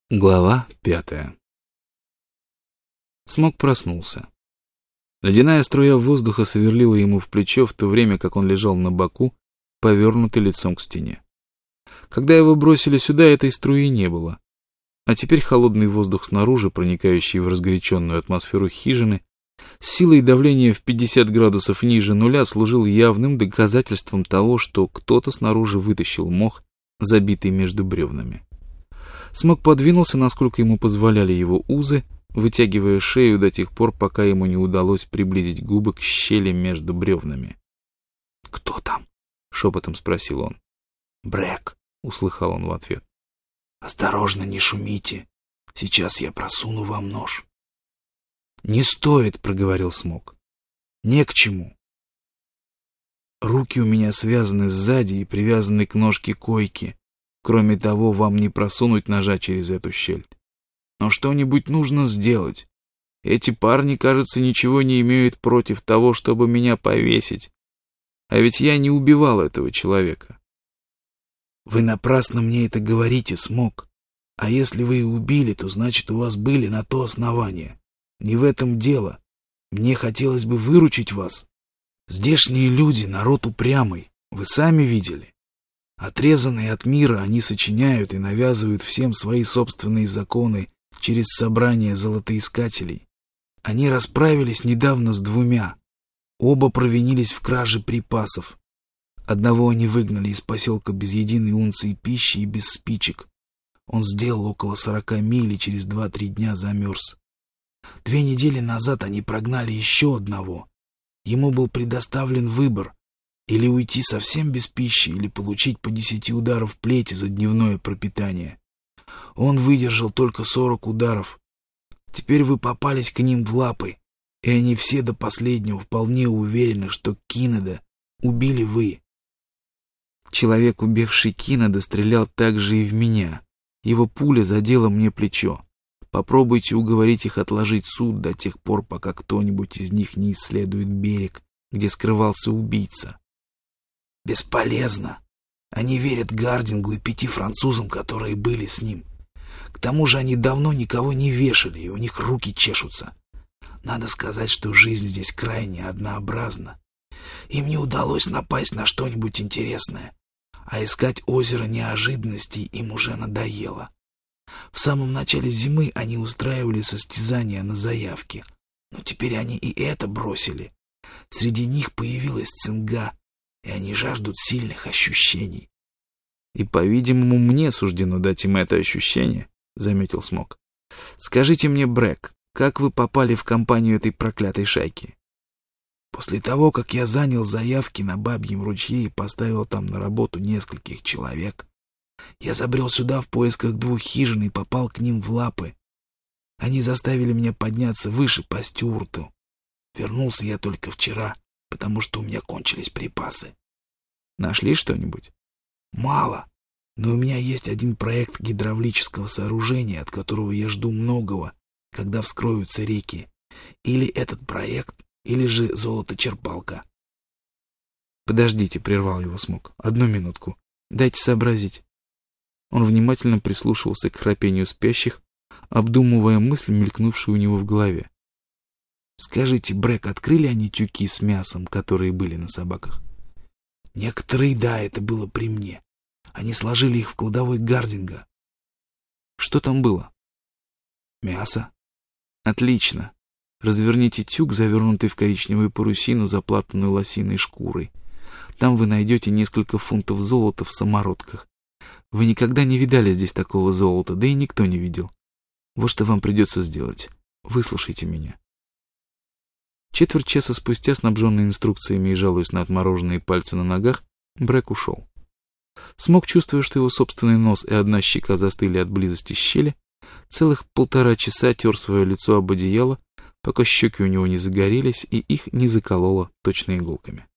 Глава 5. Смок проснулся. Ледяная струя воздуха сверлила ему в плечо, в то время как он лежал на боку, повернутый лицом к стене. Когда его бросили сюда, этой струи не было. А теперь холодный воздух снаружи, проникающий в разгоряченную атмосферу хижины, с силой давления в 50 градусов ниже нуля, служил явным доказательством того, что кто-то снаружи вытащил мох, забитый между бревнами. Смок подвинулся, насколько ему позволяли его узы, вытягивая шею до тех пор, пока ему не удалось приблизить губы к щели между бревнами. «Кто там?» — шепотом спросил он. «Брэк», — услыхал он в ответ. «Осторожно, не шумите. Сейчас я просуну вам нож». «Не стоит», — проговорил Смок. «Не к чему. Руки у меня связаны сзади и привязаны к ножке койки. Кроме того, вам не просунуть ножа через эту щель. Но что-нибудь нужно сделать. Эти парни, кажется, ничего не имеют против того, чтобы меня повесить. А ведь я не убивал этого человека». «Вы напрасно мне это говорите, Смок. А если вы и убили, то значит, у вас были на то основания. Не в этом дело. Мне хотелось бы выручить вас. Здешние люди — народ упрямый. Вы сами видели. Отрезанные от мира, они сочиняют и навязывают всем свои собственные законы через собрание золотоискателей. Они расправились недавно с 2. Оба провинились в краже припасов. Одного они выгнали из поселка без единой унции пищи и без спичек. Он сделал около 40 миль и через 2-3 дня замерз. 2 недели назад они прогнали еще одного. Ему был предоставлен выбор: или уйти совсем без пищи, или получить по 10 ударов плети за дневное пропитание. Он выдержал только 40 ударов. Теперь вы попались к ним в лапы, и они все до последнего вполне уверены, что Кинеда убили вы». Человек, убивший Кинеда, стрелял также и в меня. Его пуля задела мне плечо. Попробуйте уговорить их отложить суд до тех пор, пока кто-нибудь из них не исследует берег, где скрывался убийца. «Бесполезно. Они верят Гардингу и 5 французам, которые были с ним. К тому же они давно никого не вешали, и у них руки чешутся. Надо сказать, что жизнь здесь крайне однообразна. Им не удалось напасть на что-нибудь интересное, а искать озеро неожиданностей им уже надоело. В самом начале зимы они устраивали состязания на заявки, но теперь они и это бросили. Среди них появилась цинга, и они жаждут сильных ощущений». «И, по-видимому, мне суждено дать им это ощущение», — заметил Смок. «Скажите мне, Брэк, как вы попали в компанию этой проклятой шайки?» «После того, как я занял заявки на Бабьем ручье и поставил там на работу нескольких человек, я забрел сюда в поисках 2 хижин и попал к ним в лапы. Они заставили меня подняться выше по Стюарту. Вернулся я только вчера, потому что у меня кончились припасы». «Нашли что-нибудь?» «Мало, но у меня есть один проект гидравлического сооружения, от которого я жду многого, когда вскроются реки. Или этот проект, или же золоточерпалка». «Подождите», — прервал его Смок. «Одну минутку. Дайте сообразить». Он внимательно прислушивался к храпению спящих, обдумывая мысль, мелькнувшую у него в голове. «Скажите, Брэк, открыли они тюки с мясом, которые были на собаках?» «Некоторые, да, это было при мне. Они сложили их в кладовой Гардинга». «Что там было?» «Мясо». «Отлично. Разверните тюк, завернутый в коричневую парусину, заплатанную лосиной шкурой. Там вы найдете несколько фунтов золота в самородках. Вы никогда не видали здесь такого золота, да и никто не видел. Вот что вам придется сделать. Выслушайте меня». Четверть часа спустя, снабженный инструкциями и жалуясь на отмороженные пальцы на ногах, Брэк ушел. Смок, чувствуя, что его собственный нос и одна щека застыли от близости щели, целых 1,5 часа тер свое лицо об одеяло, пока щеки у него не загорелись и их не закололо точно иголками.